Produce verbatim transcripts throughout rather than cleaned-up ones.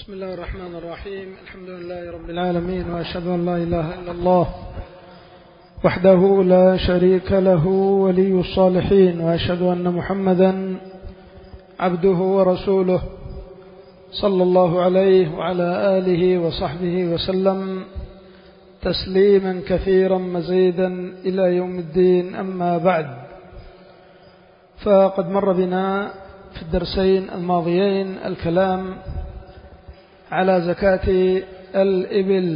بسم الله الرحمن الرحيم. الحمد لله رب العالمين، وأشهد أن لا إله إلا الله وحده لا شريك له ولي الصالحين، وأشهد أن محمدا عبده ورسوله صلى الله عليه وعلى آله وصحبه وسلم تسليما كثيرا مزيدا إلى يوم الدين. أما بعد، فقد مر بنا في الدرسين الماضيين الكلام على زكاة الإبل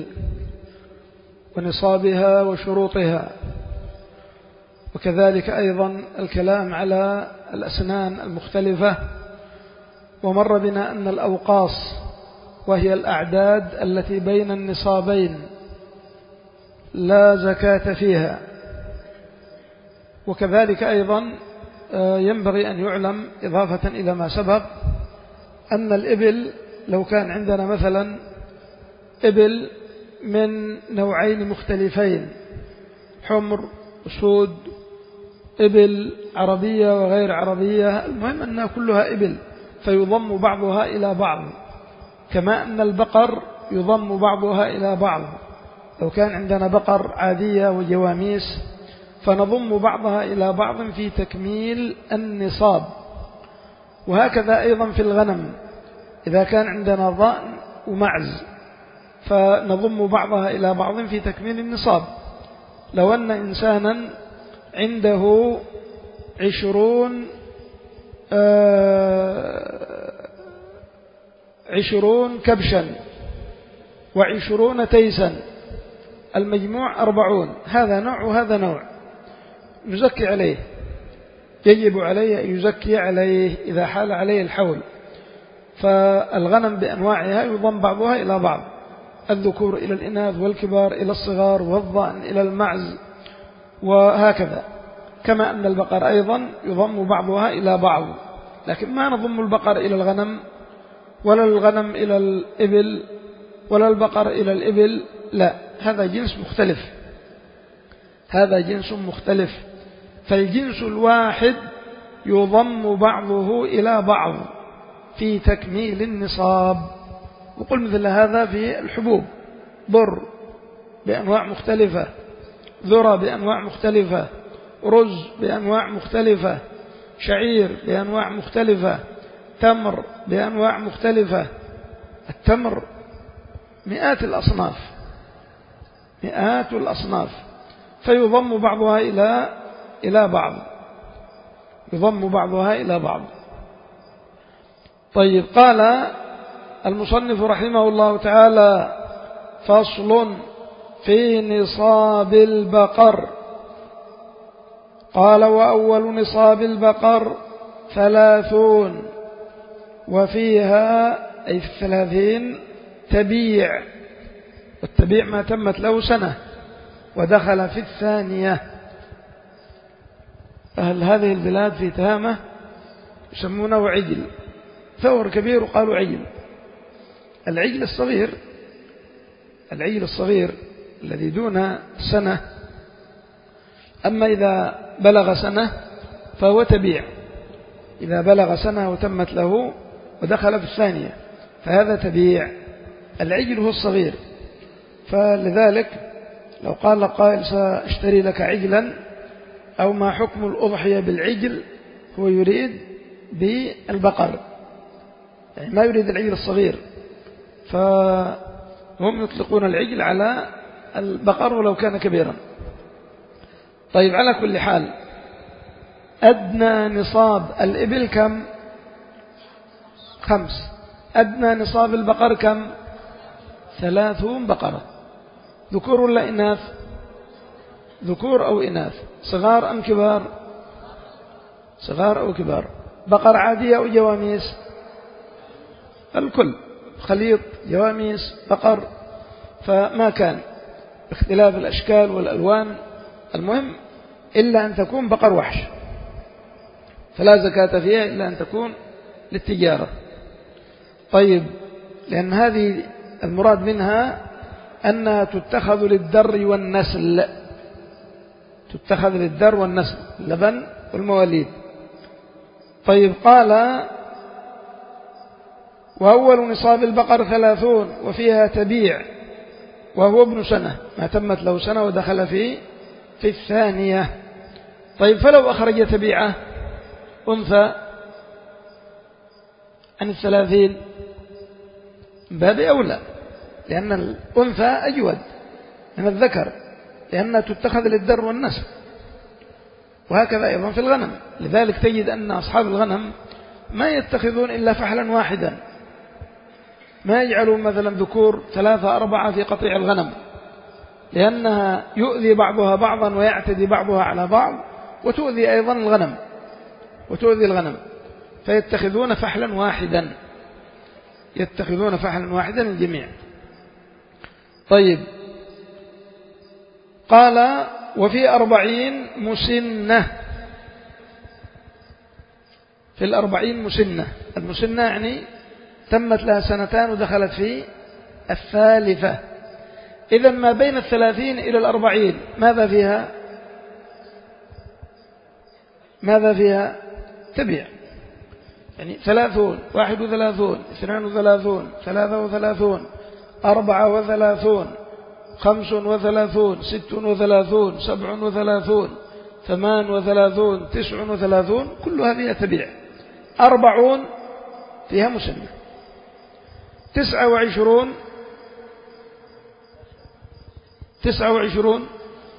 ونصابها وشروطها، وكذلك أيضا الكلام على الأسنان المختلفة. ومر بنا أن الأوقاص وهي الأعداد التي بين النصابين لا زكاة فيها. وكذلك أيضا ينبغي أن يعلم إضافة إلى ما سبق أن الإبل لو كان عندنا مثلا إبل من نوعين مختلفين، حمر وسود، إبل عربية وغير عربية، المهم أنها كلها إبل فيضم بعضها إلى بعض، كما أن البقر يضم بعضها إلى بعض. لو كان عندنا بقر عادية وجواميس فنضم بعضها إلى بعض في تكميل النصاب. وهكذا أيضا في الغنم، إذا كان عندنا ضأن ومعز فنضم بعضها إلى بعض في تكميل النصاب. لو أن إنسانا عنده عشرون آه عشرون كبشا وعشرون تيسا، المجموع أربعون، هذا نوع وهذا نوع، نزكي عليه، يجب عليه أن يزكي عليه إذا حال عليه الحول. فالغنم بأنواعها يضم بعضها إلى بعض، الذكور إلى الإناث والكبار إلى الصغار والضأن إلى المعز، وهكذا. كما أن البقر أيضا يضم بعضها إلى بعض، لكن ما نضم البقر إلى الغنم ولا الغنم إلى الإبل ولا البقر إلى الإبل، لا، هذا جنس مختلف، هذا جنس مختلف. فالجنس الواحد يضم بعضه إلى بعض في تكميل النصاب. وقل مثل هذا في الحبوب، بر بأنواع مختلفة، ذرة بأنواع مختلفة، رز بأنواع مختلفة، شعير بأنواع مختلفة، تمر بأنواع مختلفة. التمر مئات الأصناف، مئات الأصناف، فيضم بعضها إلى إلى بعض، يضم بعضها إلى بعض. طيب، قال المصنف رحمه الله تعالى: فصل في نصاب البقر. قال: وأول نصاب البقر ثلاثون، وفيها أي في الثلاثين تبيع، والتبيع ما تمت له سنة ودخل في الثانية. أهل هذه البلاد في تهامة يسمونه عجل، ثور كبير وقالوا عجل. العجل الصغير، العجل الصغير الذي دون سنة، أما إذا بلغ سنة فهو تبيع، إذا بلغ سنة وتمت له ودخل في الثانية فهذا تبيع. العجل هو الصغير. فلذلك لو قال قائل: سأشتري لك عجلا، أو ما حكم الأضحية بالعجل، هو يريد بالبقر، يعني ما يريد العجل الصغير، فهم يطلقون العجل على البقر ولو كان كبيرا. طيب، على كل حال، أدنى نصاب الإبل كم؟ خمس. أدنى نصاب البقر كم؟ ثلاثون بقرة. ذكور ولا إناث؟ ذكور أو إناث؟ صغار أم كبار؟ صغار أو كبار؟ بقر عادية أو جواميس؟ الكل، خليط جواميس بقر، فما كان باختلاف الأشكال والألوان، المهم إلا أن تكون بقر وحش، فلا زكاة فيها إلا أن تكون للتجارة. طيب، لأن هذه المراد منها أنها تتخذ للدر والنسل، تتخذ للدر والنسل، اللبن والمواليد. طيب، قال: وأول نصاب البقر ثلاثون وفيها تبيع وهو ابن سنة، ما تمت له سنة ودخل في في الثانية. طيب فلو أخرج تبيعة أنثى عن الثلاثين باب أولى، لأن الأنثى أجود من الذكر، لأنها تتخذ للدر والنسب، وهكذا أيضا في الغنم. لذلك تجد أن أصحاب الغنم ما يتخذون إلا فحلا واحدا، ما يجعلون مثلا ذكور ثلاثة أربعة في قطيع الغنم، لأنها يؤذي بعضها بعضا ويعتدي بعضها على بعض، وتؤذي أيضا الغنم وتؤذي الغنم فيتخذون فحلا واحدا، يتخذون فحلا واحدا الجميع. طيب قال وفي أربعين مسنة، في الأربعين مسنة. المسنة يعني تمت لها سنتان ودخلت في الثالثة. إذا ما بين الثلاثين إلى الأربعين ماذا فيها؟ ماذا فيها؟ تبيع، يعني ثلاثون، واحد وثلاثون، اثنان وثلاثون، ثلاثة وثلاثون، أربعة وثلاثون، خمس وثلاثون، ست وثلاثون، سبع وثلاثون، ثمان وثلاثون، تسع وثلاثون، كلها فيها تبيع. أربعون فيها مسنة. تسعة وعشرون، تسعة وعشرون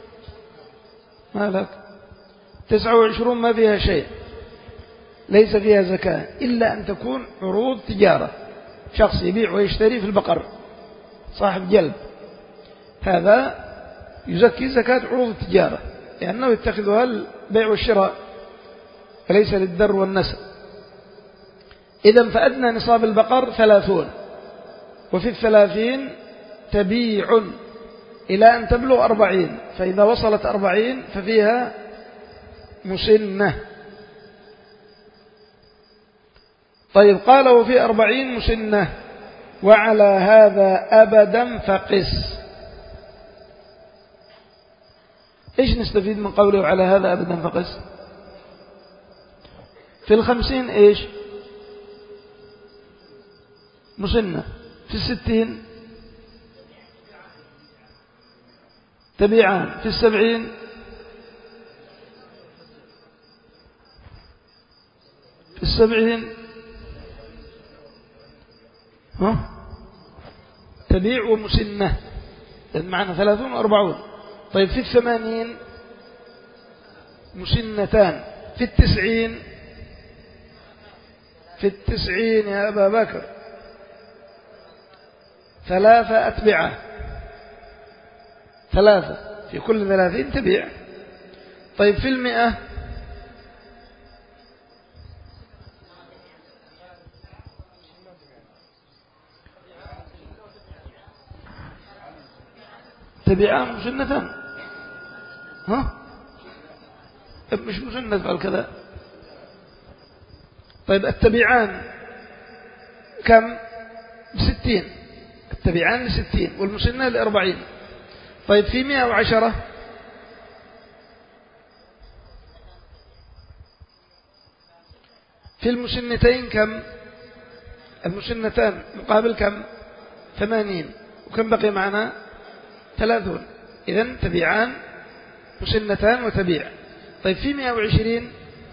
ما لك؟ تسعة وعشرون ما فيها شيء، ليس فيها زكاة إلا أن تكون عروض تجارة، شخص يبيع ويشتري في البقر، صاحب جلب، هذا يزكي زكاة عروض التجارة، لأنه يتخذها البيع والشراء وليس للدر والنسب. إذن فأدنى نصاب البقر ثلاثون، وفي الثلاثين تبيع إلى أن تبلغ أربعين، فإذا وصلت أربعين ففيها مسنة. طيب قال وفي أربعين مسنة وعلى هذا أبدا فقس. إيش نستفيد من قوله على هذا أبدا فقس؟ في الخمسين إيش؟ مسنة. في الستين تبيعان. في السبعين في السبعين ها تبيع ومسنة، معنا ثلاثون وأربعون. طيب في الثمانين مسنتان. في التسعين في التسعين يا أبا بكر ثلاثة أتبعة، ثلاثة في كل ثلاثين تبيع. طيب في المئة تبيعان مسنتان. ها مش مسنة فعل كذا. طيب التبيعان كم؟ بستين، التبيعان لستين والمسنة لأربعين. طيب في مئة وعشرة في المسنتين كم؟ المسنتان مقابل كم؟ ثمانين، وكم بقي معنا؟ ثلاثون. إذن تبيعان مسنتان وتبيع. طيب في مئة وعشرين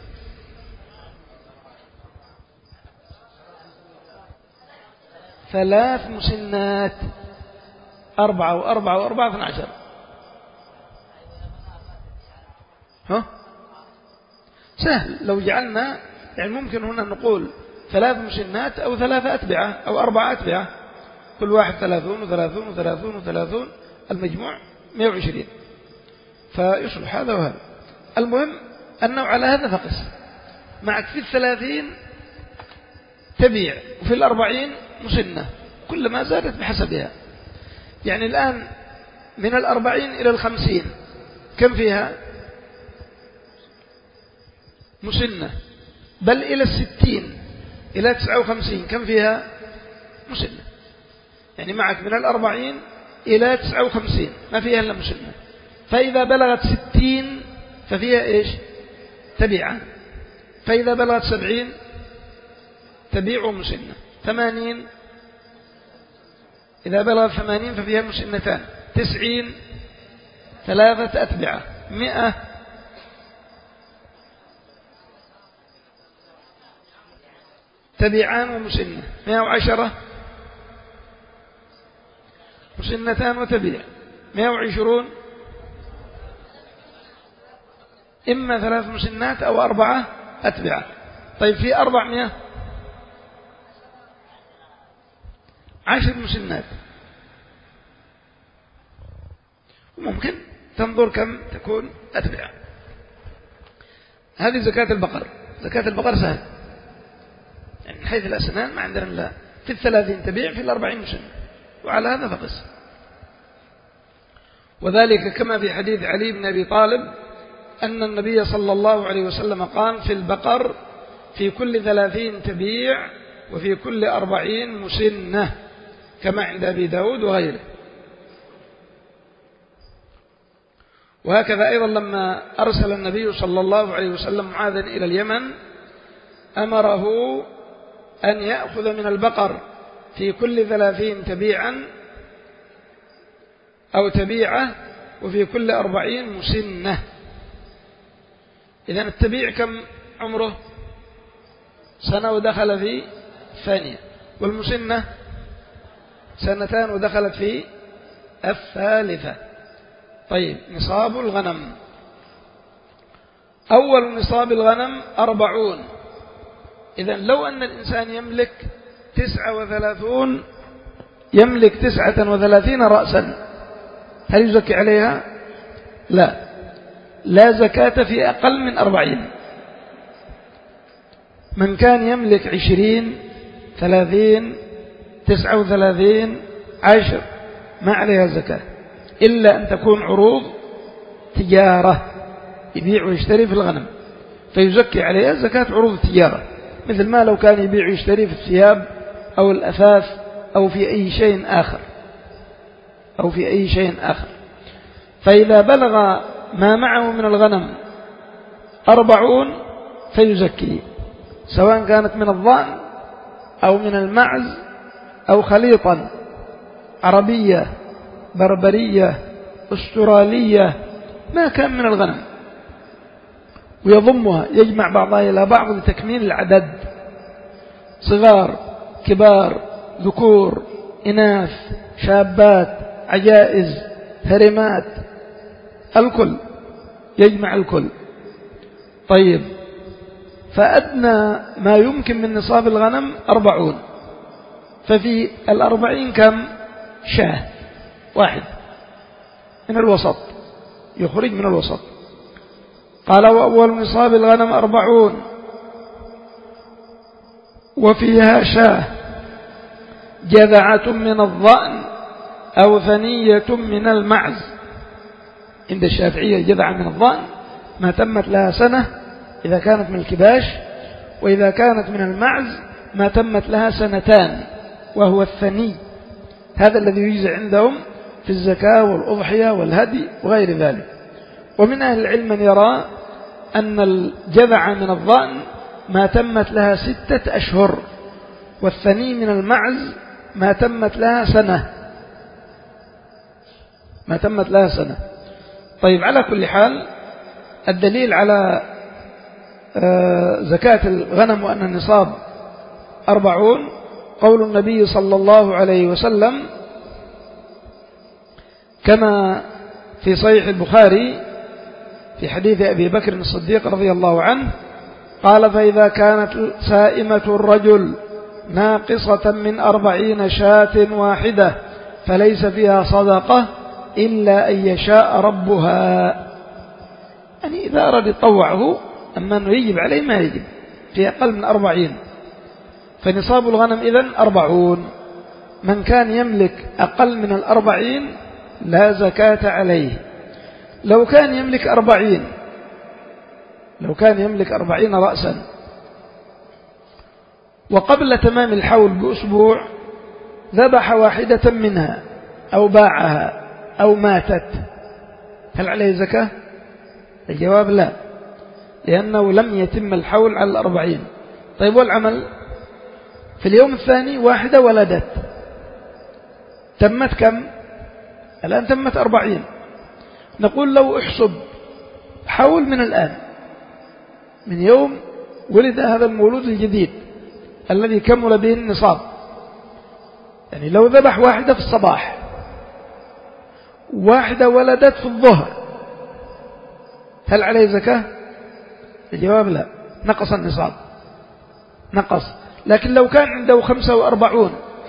ثلاث مسنات، أربعة وأربعة وأربعة اثنى عشر. ها سهل لو جعلنا، يعني ممكن هنا نقول ثلاث مسنات أو ثلاثة أتبعة أو أربعة أتبعة، كل واحد ثلاثون وثلاثون وثلاثون وثلاثون، المجموع مئة وعشرين، فيصلح هذا وهذا. المهم أنه على هذا فقس. معك في الثلاثين تبيع وفي الأربعين مسنة، كلما زادت بحسبها. يعني الآن من الأربعين إلى الخمسين كم فيها؟ مسنة. بل إلى الستين إلى تسعة وخمسين كم فيها؟ مسنة. يعني معك من الأربعين إلى تسعة وخمسين ما فيها إلا مسنة. فإذا بلغت ستين ففيها إيش؟ تبيعا. فإذا بلغت سبعين تبيع مسنة. ثمانين إذا بلغ ثمانين ففيها مسنتان. تسعين ثلاثة أتبعة. مئة تبعان ومسنة. مئة وعشرة مسنتان وتبيع. مئة وعشرون إما ثلاث مسنات أو أربعة أتبعة. طيب في أربعمائة عشر مسنات، وممكن تنظر كم تكون أتبعة. هذه زكاة البقر. زكاة البقر سهل، يعني من حيث الأسنان ما عندنا لا، في الثلاثين تبيع، في الأربعين مسنة، وعلى هذا فقس. وذلك كما في حديث علي بن أبي طالب أن النبي صلى الله عليه وسلم قال في البقر في كل ثلاثين تبيع وفي كل أربعين مسنة، كما عند أبي داود وغيره. وهكذا أيضا لما أرسل النبي صلى الله عليه وسلم معاذا إلى اليمن أمره أن يأخذ من البقر في كل ثلاثين تبيعا أو تبيعة وفي كل أربعين مسنة. إذن التبيع كم عمره؟ سنة ودخل في ثانية، والمسنة سنتان ودخلت في الثالثة. طيب نصاب الغنم. أول نصاب الغنم أربعون. إذن لو أن الإنسان يملك تسعة وثلاثون يملك تسعة وثلاثين رأسا، هل يزكي عليها؟ لا، لا زكاة في أقل من أربعين. من كان يملك عشرين ثلاثين تسعة وثلاثين عشر ما عليها زكاة، إلا أن تكون عروض تجارة يبيع ويشتري في الغنم، فيزكي عليها زكاة عروض التجارة، مثل ما لو كان يبيع ويشتري في الثياب أو الأثاث أو في أي شيء آخر أو في أي شيء آخر. فإذا بلغ ما معه من الغنم أربعون فيزكي، سواء كانت من الضأن أو من المعز أو خليطا، عربية بربرية أسترالية، ما كان من الغنم، ويضمها يجمع بعضها إلى بعض لتكميل العدد، صغار كبار ذكور إناث شابات عجائز هرمات، الكل يجمع الكل. طيب فأدنى ما يمكن من نصاب الغنم أربعون، ففي الأربعين كم؟ شاه واحد من الوسط، يخرج من الوسط. قال وأول نصاب الغنم أربعون وفيها شاه جذعة من الضأن أو ثنية من المعز. عند الشافعية جذعة من الضأن ما تمت لها سنة إذا كانت من الكباش، وإذا كانت من المعز ما تمت لها سنتان، وهو الثني، هذا الذي يجزى عندهم في الزكاة والأضحية والهدي وغير ذلك. ومن أهل العلم من يرى أن الجذع من الضأن ما تمت لها ستة أشهر، والثني من المعز ما تمت لها سنة ما تمت لها سنة. طيب على كل حال الدليل على زكاة الغنم وأن النصاب أربعون قول النبي صلى الله عليه وسلم كما في صحيح البخاري في حديث أبي بكر الصديق رضي الله عنه قال فإذا كانت سائمة الرجل ناقصة من أربعين شاة واحدة فليس فيها صدقة إلا أن يشاء ربها. يعني إذا أراد يطوعه، أما أنه يجب عليه ما يجب في أقل من أربعين. فنصاب الغنم إذن أربعون. من كان يملك أقل من الأربعين لا زكاة عليه. لو كان يملك أربعين لو كان يملك أربعين رأسا وقبل تمام الحول بأسبوع ذبح واحدة منها أو باعها أو ماتت، هل عليه زكاة؟ الجواب لا، لأنه لم يتم الحول على الأربعين. طيب والعمل؟ في اليوم الثاني واحدة ولدت، تمت كم؟ الآن تمت أربعين. نقول لو احسب حول من الآن، من يوم ولد هذا المولود الجديد الذي كمل به النصاب، يعني لو ذبح واحدة في الصباح، واحدة ولدت في الظهر، هل عليه زكاة؟ الجواب لا، نقص النصاب، نقص. لكن لو كان عنده خمسة وأربعون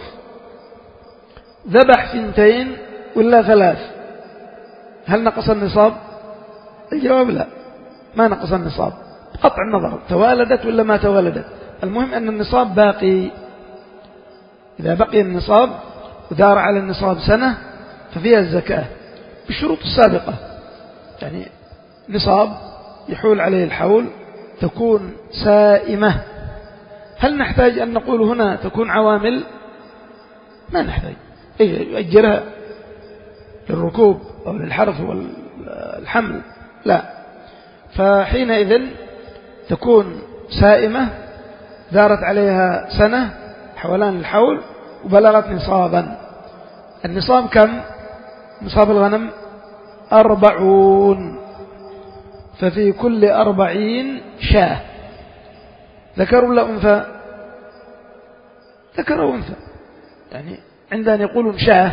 ذبح ثنتين ولا ثلاث، هل نقص النصاب؟ الجواب لا، ما نقص النصاب، قطع النظر توالدت ولا ما توالدت، المهم أن النصاب باقي. إذا بقي النصاب ودار على النصاب سنة ففيها الزكاة بالشروط السابقة، يعني نصاب يحول عليه الحول، تكون سائمة. هل نحتاج أن نقول هنا تكون عوامل؟ ما نحتاج، يؤجرها للركوب أو للحرث والحمل، لا، فحينئذ تكون سائمة دارت عليها سنة حولان الحول وبلغت نصابا. النصاب كم؟ نصاب الغنم أربعون، ففي كل أربعين شاة، ذكر ولا أنثى؟ ذكر وأنثى، يعني عندنا يقولون شاة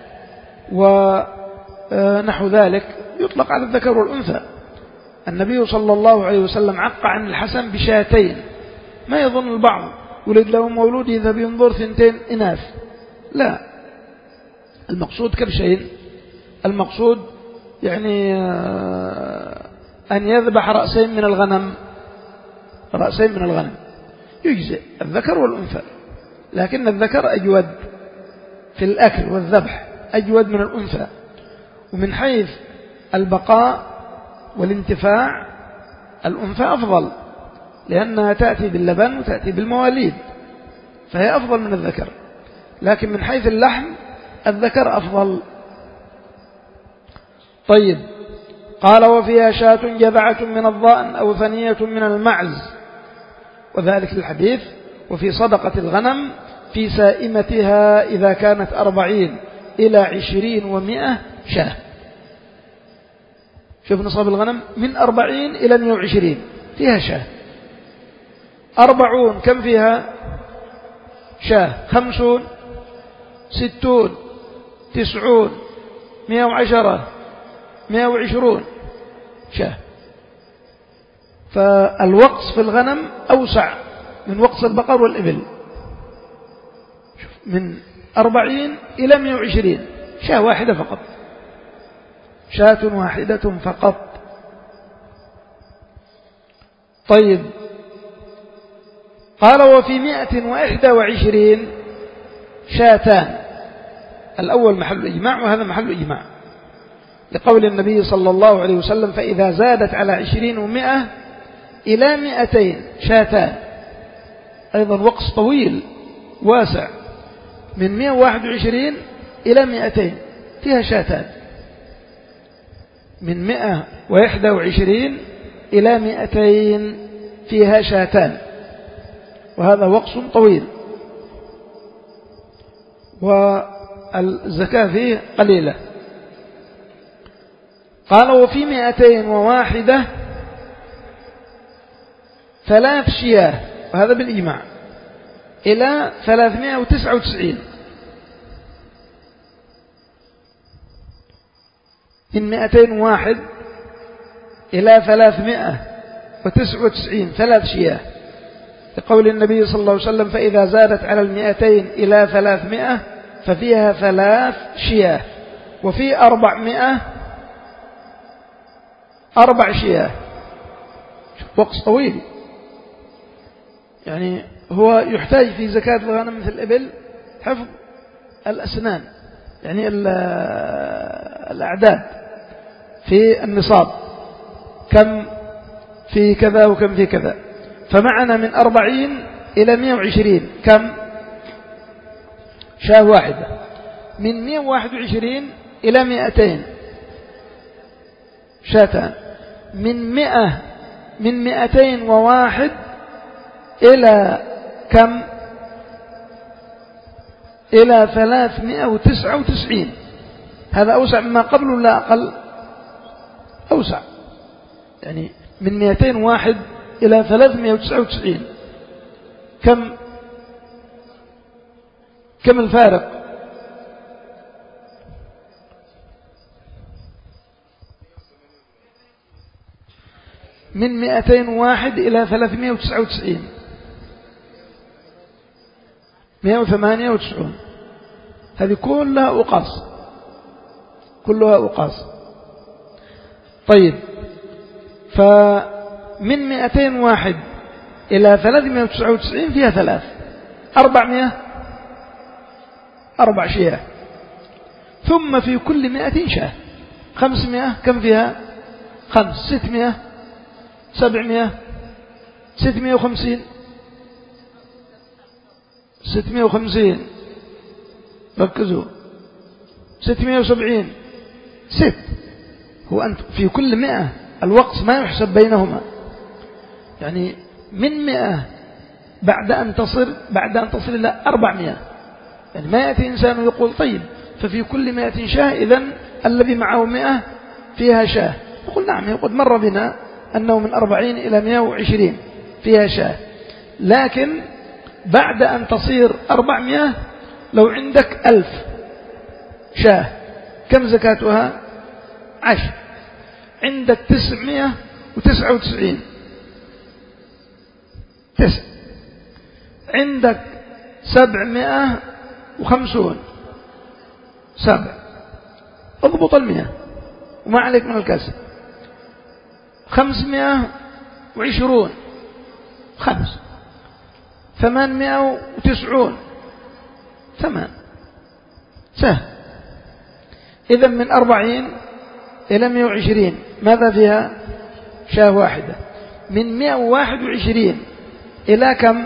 ونحو ذلك يطلق على الذكر والأنثى. النبي صلى الله عليه وسلم عق عن الحسن بشاتين، ما يظن البعض ولد له مولود إذا بينظر ثنتين إناث، لا، المقصود كبشين، المقصود يعني أن يذبح رأسين من الغنم، رأسين من الغنم يجزئ الذكر والأنثى، لكن الذكر أجود في الأكل والذبح، أجود من الأنثى، ومن حيث البقاء والانتفاع الأنثى أفضل، لأنها تأتي باللبن وتأتي بالمواليد، فهي أفضل من الذكر، لكن من حيث اللحم الذكر أفضل. طيب، قال وفيها شاة جذعة من الضأن أو ثنية من المعز، وذلك الحديث وفي صدقة الغنم في سائمتها إذا كانت أربعين إلى عشرين ومئة شاة. شوف نصاب الغنم من أربعين إلى مئة وعشرين فيها شاة. أربعون كم فيها شاة؟ خمسون، ستون، تسعون، مئة وعشرة، مئة وعشرون شاة. فالوقص في الغنم أوسع من وقص البقر والإبل، من أربعين إلى مئة وعشرين شاة واحدة فقط، شاة واحدة فقط. طيب، قال وفي مئة وإحدى وعشرين شاتان، الأول محل إجماع وهذا محل إجماع، لقول النبي صلى الله عليه وسلم فإذا زادت على عشرين ومئة إلى مئتين شاتان، أيضا وقص طويل واسع، من مئة وواحد وعشرين إلى مئتين فيها شاتان، من مئة وإحدى وعشرين إلى مئتين فيها شاتان، وهذا وقص طويل، والزكاة فيه قليلة. قال وفي مئتين وواحدة ثلاث شياه، وهذا بالإجماع، إلى ثلاثمائة وتسعة وتسعين، من مئتين وواحد إلى ثلاثمائة وتسعة وتسعين ثلاث شياه، لقول النبي صلى الله عليه وسلم فإذا زادت على المئتين إلى ثلاثمائة ففيها ثلاث شياه، وفي أربعمائة أربع شياه، وقص طويل. يعني هو يحتاج في زكاة الغنم مثل الإبل حفظ الأسنان، يعني الأعداد في النصاب، كم في كذا وكم في كذا، فمعنا من أربعين إلى مئة وعشرين كم؟ شاه واحدة. من مئة وواحد وعشرين إلى مئتين شاتان. من مئة من مئتين وواحد إلى كم؟ إلى ثلاثمائة وتسعة وتسعين. هذا أوسع مما قبل ولا أقل؟ أوسع، يعني من مئتين وواحد إلى ثلاثمائة وتسعة وتسعين. كم كم الفارق؟ من مئتين وواحد إلى ثلاثمائة وتسعة وتسعين، مئة وثمانية وتسعين. هذه كلها أقاص، كلها أقاص. طيب، فمن مئتين وواحد إلى ثلاثمائة وتسعة وتسعين فيها ثلاث، أربعمائة، أربع شياه. ثم في كل مئة شاه. خمسمائة كم فيها؟ خمس. ستمائة، سبعمائة، ستمائة وخمسين، ستمائة وخمسين، ركزوا، ستمائة وسبعين، ست. هو أنت في كل مئة الوقت ما يحسب بينهما، يعني من مئة بعد أن تصل بعد أن تصل إلى أربعمائة، يعني ما يأتي إنسان يقول طيب ففي كل مئة شاه، إذن الذي معه مئة فيها شاه. يقول نعم، يقول مر بنا أنه من أربعين إلى مئة وعشرين فيها شاه، لكن بعد أن تصير أربعمائة لو عندك ألف شاه كم زكاتها؟ عشر. عندك تسعمائة وتسعة وتسعين، تسع. عندك سبعمائة وخمسون، سبع. اضبط المئة وما عليك من الكسر. خمسمائة وعشرون، خمس. ثمانمائة وتسعون، ثمان. سهل. إذا من أربعين إلى مئة وعشرين ماذا فيها؟ شاه واحدة. من مئة وواحد وعشرين إلى كم؟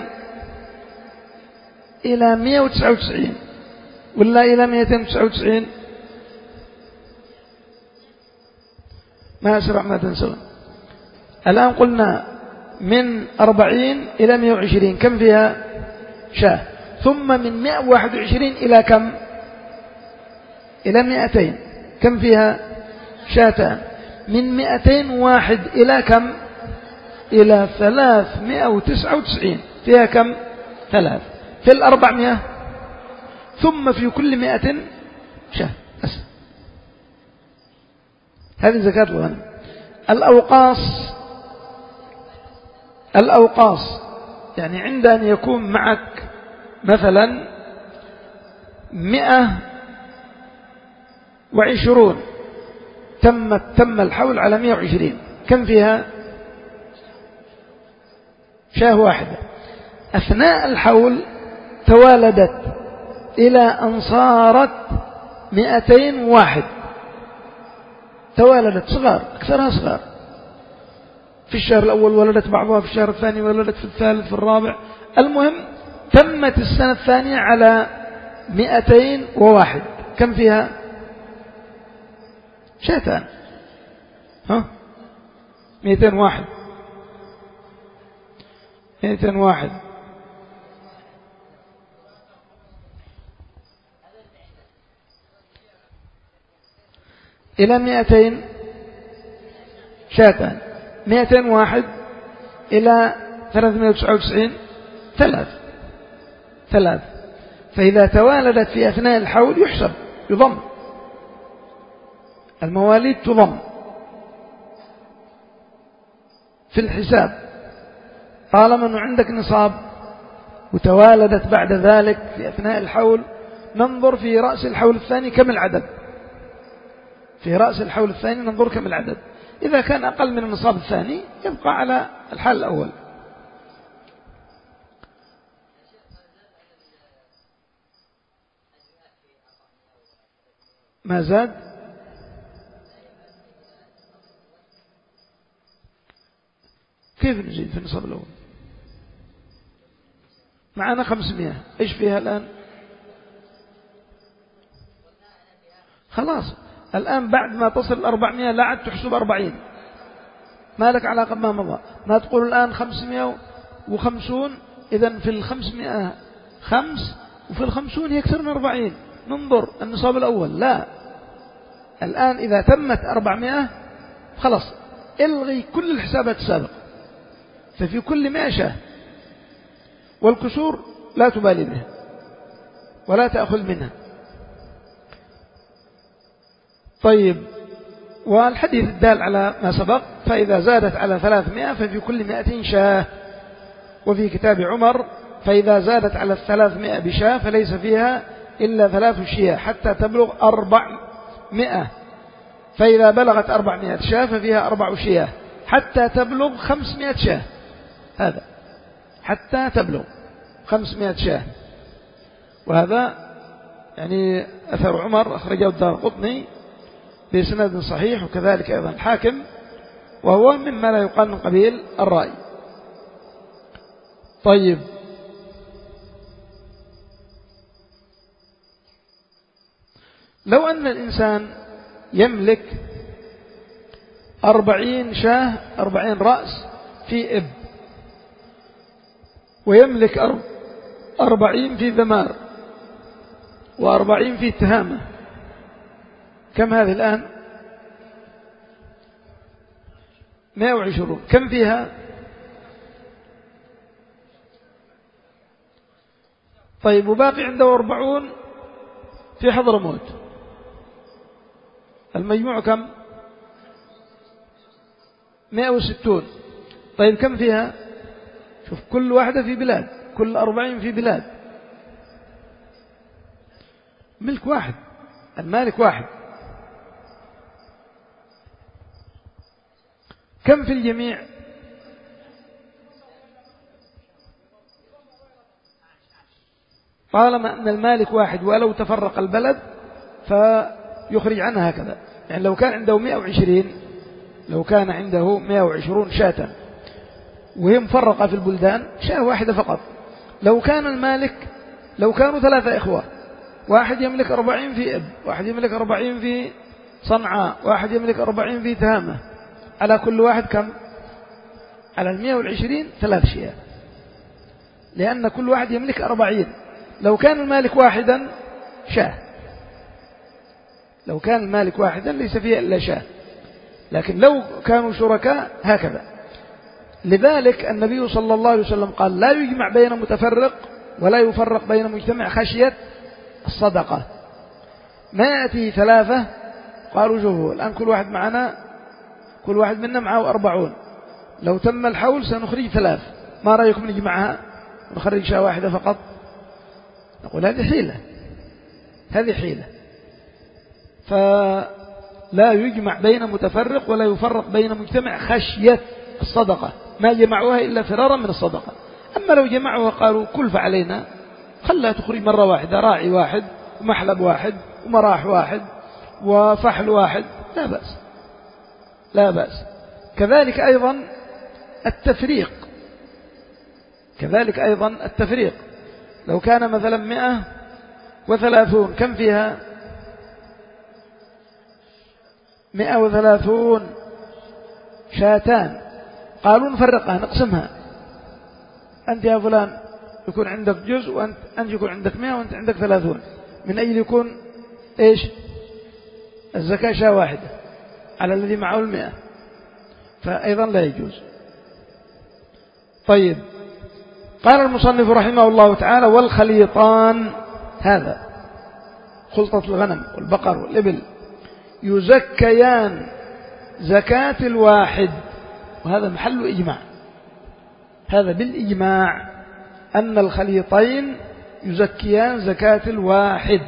إلى مئة وتسعة وتسعين ولا إلى مئتين وتسعة وتسعين؟ ما أسرع ما تنسون. الآن قلنا من أربعين إلى مئة وعشرين كم فيها؟ شاه. ثم من مئة وواحد وعشرين إلى كم؟ إلى مئتين كم فيها؟ شاتان. من مئتين وواحد إلى كم؟ إلى ثلاثمائة وتسعة وتسعين فيها كم؟ ثلاث. في الأربعمائة. ثم في كل مئة شاه بس. هذه زكاة الغنم. الأوقاص، الأوقاص يعني عند أن يكون معك مثلا مئة وعشرون، تم تم الحول على مئة وعشرين كم فيها؟ شاه واحدة. أثناء الحول توالدت إلى أن صارت مئتين واحد، توالدت صغار، أكثرها صغار. في الشهر الأول ولدت بعضها، في الشهر الثاني ولدت، في الثالث، في الرابع. المهم تمت السنة الثانية على مئتين وواحد كم فيها؟ شاتان. ها مئتين واحد، مئتين واحد. إلى مئتين شاتان. مئتين واحد إلى ثلاثمائة وتسعة وتسعين ثلاث، ثلاث. فإذا توالدت في أثناء الحول يحسب، يضم، المواليد تضم في الحساب طالما أنه عندك نصاب وتوالدت بعد ذلك في أثناء الحول. ننظر في رأس الحول الثاني كم العدد، في رأس الحول الثاني ننظر كم العدد. إذا كان أقل من النصاب الثاني يبقى على الحال الأول. ما زاد؟ كيف نزيد في النصاب الأول؟ معنا خمسمائة، إيش فيها الآن؟ خلاص الآن بعد ما تصل أربعمائة لا عاد تحسب أربعين، ما لك علاقة ما مضى. ما تقول الآن خمسمائة وخمسون، إذن في الخمسمائة خمس وفي الخمسون يكثر من أربعين، ننظر النصاب الأول. لا، الآن إذا تمت أربعمائة خلاص الغي كل الحسابات السابقة، ففي كل مائة شاه، والكسور لا تبالي بها ولا تأخذ منها. طيب، والحديث الدال على ما سبق، فإذا زادت على ثلاثمائة ففي كل مائة شاه. وفي كتاب عمر فإذا زادت على الثلاثمائة بشاه فليس فيها إلا ثلاث شياه حتى تبلغ أربعمائة، فإذا بلغت أربعمائة شاه ففيها أربع شياه حتى تبلغ خمسمائة شاه. هذا حتى تبلغ خمسمائة شاه. وهذا يعني أثر عمر أخرجه الدارقطني بسند صحيح، وكذلك أيضا الحاكم، وهو مما لا يقال من قبيل الرأي. طيب، لو أن الإنسان يملك أربعين شاه، أربعين رأس في إب، ويملك أربعين في ذمار، وأربعين في تهامة، كم هذه الآن؟ مائة وعشرون. كم فيها؟ طيب، وباقي عنده أربعون في حضرموت، المجموع كم؟ مائة وستون. طيب، كم فيها؟ شوف، كل واحدة في بلاد، كل أربعين في بلاد، ملك واحد، المالك واحد. كم في الجميع؟ طالما أن المالك واحد ولو تفرق البلد فيخرج عنها هكذا. يعني لو كان عنده مائة وعشرين، لو كان عنده مائة وعشرين شاة وهي مفرقة في البلدان، شاة واحدة فقط. لو كان المالك، لو كانوا ثلاثة إخوة، واحد يملك أربعين في إب، واحد يملك أربعين في صنعاء، واحد يملك أربعين في تهامة، على كل واحد كم؟ على المائة والعشرين ثلاث شياه، لأن كل واحد يملك أربعين. لو كان المالك واحدا شاه، لو كان المالك واحدا ليس فيه إلا شاه، لكن لو كانوا شركاء هكذا. لذلك النبي صلى الله عليه وسلم قال: لا يجمع بين متفرق ولا يفرق بين مجتمع خشية الصدقة. ما يأتي ثلاثة قالوا شوفوا الآن كل واحد معنا، كل واحد منا معه أربعون، لو تم الحول سنخرج ثلاث، ما رأيكم نجمعها ونخرج شاة واحدة فقط؟ نقول هذه حيلة، هذه حيلة. فلا يجمع بين متفرق ولا يفرق بين مجتمع خشية الصدقة، ما جمعوها إلا فرارا من الصدقة. أما لو جمعوها قالوا كلف علينا، خلها تخرج مرة واحدة، راعي واحد ومحلب واحد ومراح واحد وفحل واحد، لا بأس، لا بأس. كذلك أيضا التفريق، كذلك أيضا التفريق. لو كان مثلا مئة وثلاثون، كم فيها؟ مئة وثلاثون شاتان، قالوا نفرقها نقسمها، أنت يا فلان يكون عندك جزء، وأنت أنت يكون عندك مئة وأنت عندك ثلاثون، من أجل يكون إيش؟ الزكاة شاة واحدة على الذي معه المئة، فأيضا لا يجوز. طيب، قال المصنف رحمه الله تعالى: والخليطان، هذا خلطة الغنم والبقر والإبل، يزكيان زكاة الواحد. وهذا محل إجماع، هذا بالإجماع أن الخليطين يزكيان زكاة الواحد،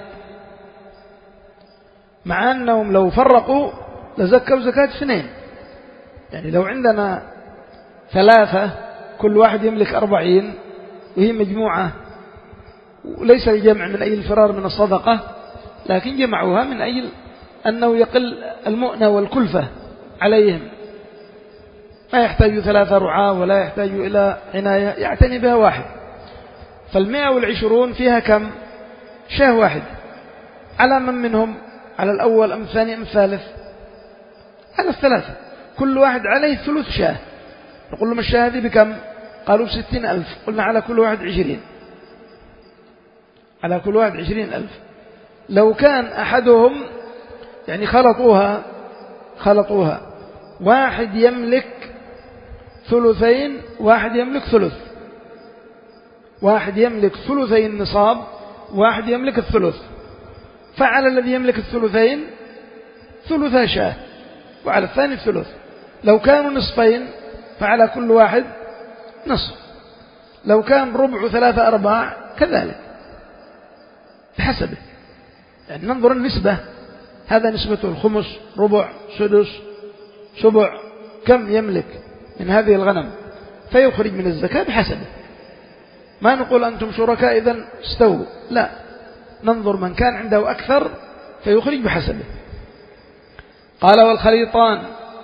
مع أنهم لو فرقوا لزكوا زكاة اثنين. يعني لو عندنا ثلاثة كل واحد يملك أربعين وهي مجموعة، وليس الجمع من أجل الفرار من الصدقة، لكن جمعوها من أجل أنه يقل المؤنة والكلفة عليهم، ما يحتاج ثلاثة رعاة ولا يحتاج إلى عناية، يعتني بها واحد. فالمئة والعشرون فيها كم؟ شاه واحد. على من منهم؟ على الأول أم الثاني أم الثالث؟ على الثلاثة، كل واحد عليه ثلث شاه. نقول لهم الشاه هذه بكم؟ قالوا بستين ألف، قلنا على كل واحد عشرين. على كل واحد عشرين ألف. لو كان أحدهم يعني خلطوها خلطوها واحد يملك ثلثين، واحد يملك ثلث، واحد يملك ثلثي النصاب، واحد يملك الثلث، فعلى الذي يملك الثلثين ثلث شاه، وعلى الثاني الثلث. لو كانوا نصفين فعلى كل واحد نصف. لو كان ربع ثلاثة أرباع كذلك بحسبه، يعني ننظر النسبة. هذا نسبته الخمس، ربع، سدس، سبع، كم يملك من هذه الغنم، فيخرج من الزكاة بحسبه. ما نقول أنتم شركاء إذن استووا، لا، ننظر من كان عنده أكثر فيخرج بحسبه. قال والخليطان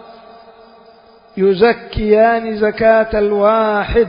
يزكيان زكاة الواحد،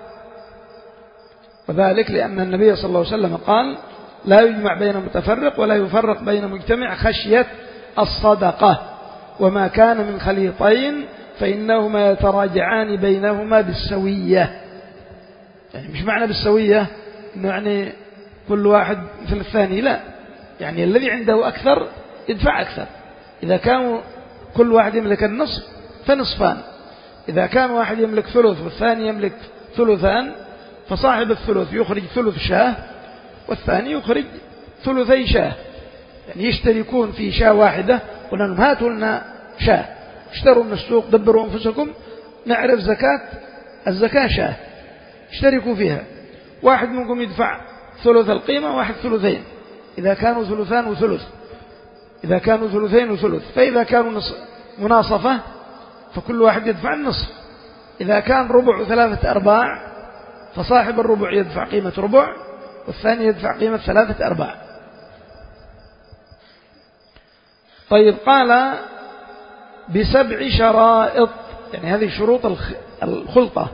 وذلك لأن النبي صلى الله عليه وسلم قال لا يجمع بين متفرق ولا يفرق بين مجتمع خشية الصدقة، وما كان من خليطين فإنهما يتراجعان بينهما بالسوية. يعني مش معنى بالسوية إنه يعني كل واحد مثل الثاني، لا، يعني الذي عنده أكثر يدفع أكثر. إذا كانوا كل واحد يملك النصف فنصفان، إذا كان واحد يملك ثلث والثاني يملك ثلثان فصاحب الثلث يخرج ثلث شاه والثاني يخرج ثلثي شاه، يعني يشتركون في شاه واحدة. قلنا لهم هاتوا لنا شاه، اشتروا من السوق، دبروا أنفسكم، نعرف زكاة الزكاة شاه، اشتركوا فيها. واحد منكم يدفع ثلث القيمة، واحد ثلثين، إذا كانوا ثلثان وثلث، إذا كانوا ثلثين وثلث. فإذا كانوا مناصفة فكل واحد يدفع النصف. إذا كان ربع وثلاثة أرباع فصاحب الربع يدفع قيمة ربع والثاني يدفع قيمة ثلاثة أرباع. طيب، قال بسبع شرائط، يعني هذه شروط الخلطة،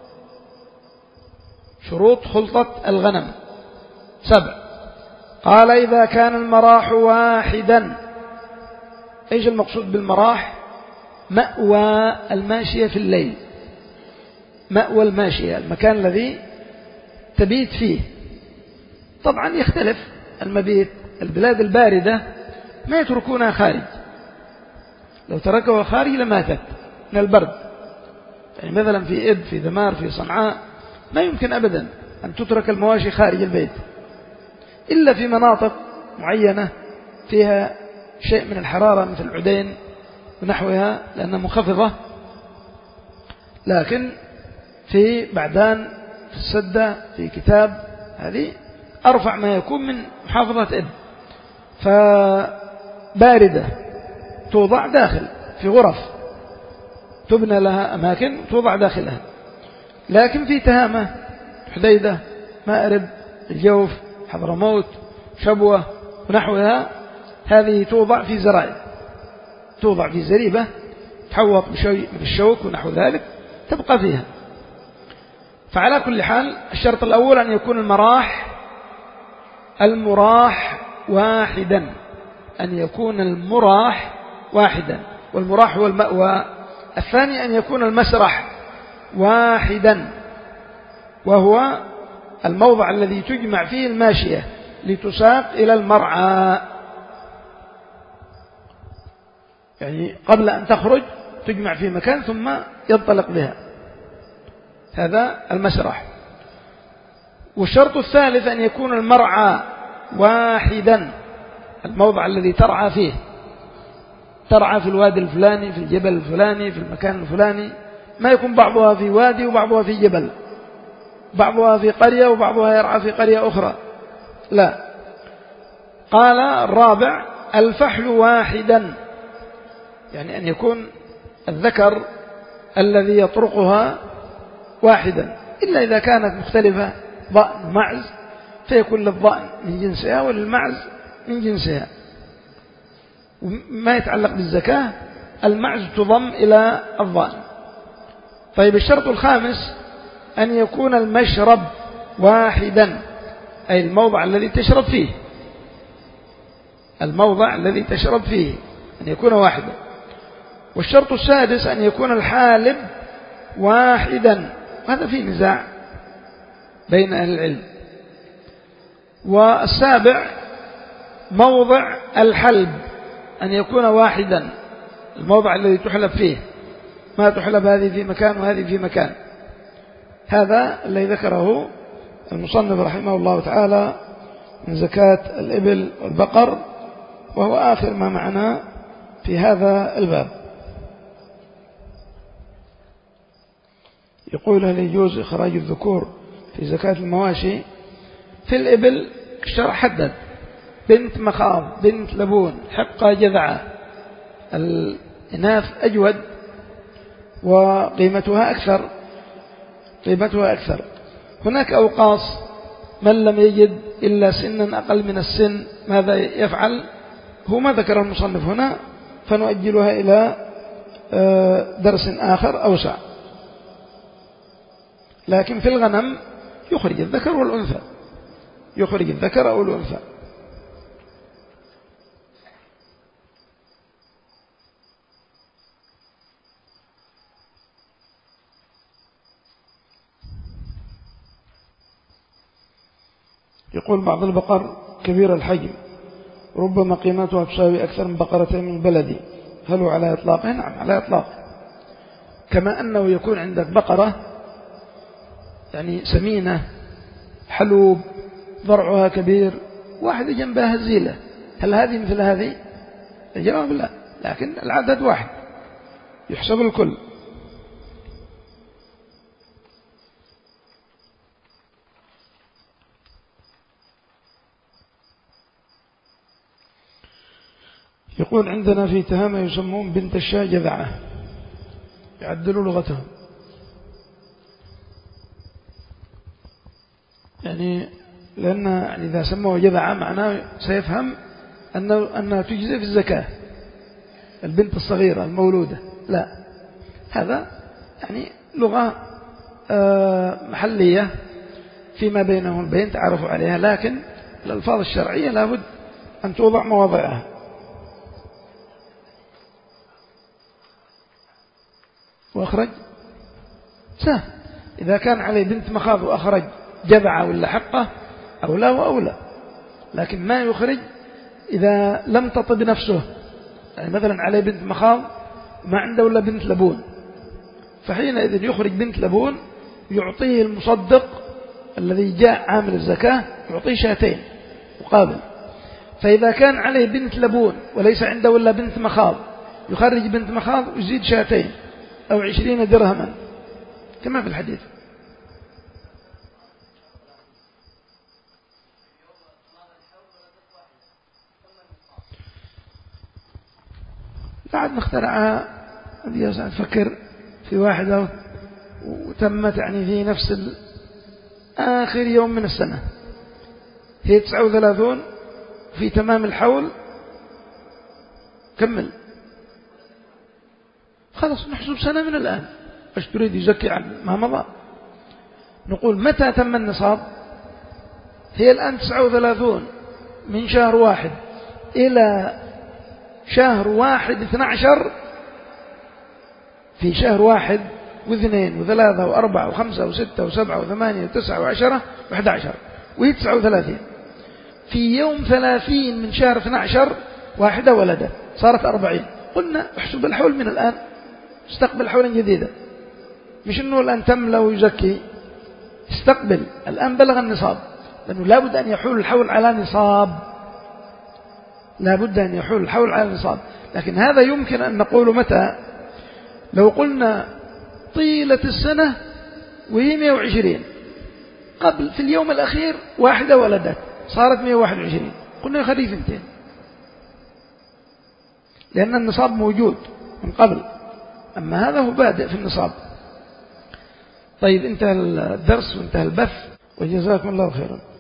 شروط خلطة الغنم سبع. قال إذا كان المراح واحدا. إيش المقصود بالمراح؟ مأوى الماشية في الليل، مأوى الماشية، المكان الذي تبيت فيه. طبعا يختلف المبيت، البلاد الباردة ما يتركونها خارج، لو تركوها خارج لماتت من البرد. يعني مثلا في إب، في ذمار، في صنعاء ما يمكن أبدا أن تترك المواشي خارج البيت، إلا في مناطق معينة فيها شيء من الحرارة مثل عدين ونحوها لأنها منخفضة. لكن في بعدان، في السدة، في كتاب، هذه أرفع ما يكون من محافظة إب، فباردة توضع داخل في غرف، تبنى لها أماكن توضع داخلها. لكن في تهامة، حديدة، مأرب، الجوف، حضرموت، شبوة ونحوها، هذه توضع في زرائب، توضع في زريبة تحوط بشيء من الشوك ونحو ذلك تبقى فيها. فعلى كل حال الشرط الأول أن يكون المراح المراح واحدا، أن يكون المراح واحدا، والمراح هو المأوى. الثاني أن يكون المسرح واحدا، وهو الموضع الذي تجمع فيه الماشية لتساق إلى المرعى، يعني قبل أن تخرج تجمع في مكان ثم ينطلق بها، هذا المسرح. والشرط الثالث أن يكون المرعى واحدا، الموضع الذي ترعى فيه، ترعى في الوادي الفلاني، في الجبل الفلاني، في المكان الفلاني، ما يكون بعضها في وادي وبعضها في جبل، بعضها في قرية وبعضها يرعى في قرية أخرى، لا. قال الرابع الفحل واحدا، يعني أن يكون الذكر الذي يطرقها واحدا، إلا إذا كانت مختلفة، ضأن ومعز، فيكون للضأن من جنسها وللمعز من جنسها. وما يتعلق بالزكاة المعز تضم إلى الضأن. طيب، الشرط الخامس أن يكون المشرب واحدا، أي الموضع الذي تشرب فيه، الموضع الذي تشرب فيه أن يكون واحدا. والشرط السادس أن يكون الحالب واحدا، هذا فيه نزاع بين أهل العلم. والسابع موضع الحلب أن يكون واحدا، الموضع الذي تحلب فيه، ما تحلب هذه في مكان وهذه في مكان. هذا الذي ذكره المصنف رحمه الله تعالى من زكاة الإبل والبقر، وهو آخر ما معنا في هذا الباب. يقول: هل يجوز إخراج الذكور في زكاة المواشي؟ في الإبل الشرع حدد: بنت مخاض، بنت لبون، حقة، جذعة. الإناث أجود وقيمتها أكثر قيمتها أكثر. هناك أوقاص من لم يجد إلا سنا أقل من السن ماذا يفعل؟ هو ما ذكر المصنف هنا، فنؤجلها إلى درس آخر أوسع. لكن في الغنم يخرج الذكر والأنثى، يخرج الذكر أو الأنثى. يقول: بعض البقر كبير الحجم ربما قيمتها تساوي أكثر من بقرتين من بلدي، هل هو على إطلاقه؟ نعم على إطلاقه. كما أنه يكون عندك بقرة يعني سمينة، حلوب، ضرعها كبير، واحدة جنبها هزيلة، هل هذه مثل هذه؟ الجواب لا، لكن العدد واحد يحسب الكل. يقول: عندنا في تهامة يسمون بنت الشاة جذعة، يعدلوا لغتهم، يعني لأن إذا سموه جذعة معناه سيفهم أنه أنها تجزئ في الزكاة، البنت الصغيرة المولودة. لا، هذا يعني لغة محلية فيما بينهم البين تعرفوا عليها، لكن الألفاظ الشرعية لابد أن توضع مواضعها. وأخرج سهل، إذا كان عليه بنت مخاض وأخرج جذعة ولا حقة أولى وأولى، لكن ما يخرج إذا لم تطب نفسه، يعني مثلا عليه بنت مخاض ما عنده ولا بنت لبون، فحينئذ يخرج بنت لبون، يعطيه المصدق الذي جاء عامل الزكاة يعطيه شاتين مقابل. فإذا كان عليه بنت لبون وليس عنده ولا بنت مخاض، يخرج بنت مخاض ويزيد شاتين أو عشرين درهما كما في الحديث. بعد ما اخترعها نفكر في واحدة وتمت يعني في نفس آخر يوم من السنة، هي تسعة وثلاثون في تمام الحول، كمل خلاص نحسب سنة من الآن. ايش تريد يزكي عن ما مضى؟ نقول متى تم النصاب؟ هي الآن تسعة وثلاثون من شهر واحد إلى شهر واحد اثنى عشر، في شهر واحد واثنين وثلاثة وأربعة وخمسة وستة وسبعة وثمانية وتسعة وعشرة وأحد عشر، وهي تسعة وثلاثين. في يوم ثلاثين من شهر اثنى عشر واحدة ولدت صارت أربعين. قلنا احسب الحول من الآن، استقبل حولا جديدا، مش أنه الآن تم له يزكي، استقبل الآن بلغ النصاب، لأنه لابد أن يحول الحول على نصاب، لابد أن يحول الحول على نصاب. لكن هذا يمكن أن نقول متى؟ لو قلنا طيلة السنة وهي مئة وعشرين، قبل في اليوم الأخير واحدة ولدت صارت مئة وواحد وعشرين، قلنا يخلي ثنتين، لأن النصاب موجود من قبل، أما هذا هو بادئ في النصاب. طيب انتهى الدرس وانتهى البث، وجزاكم الله خيرا.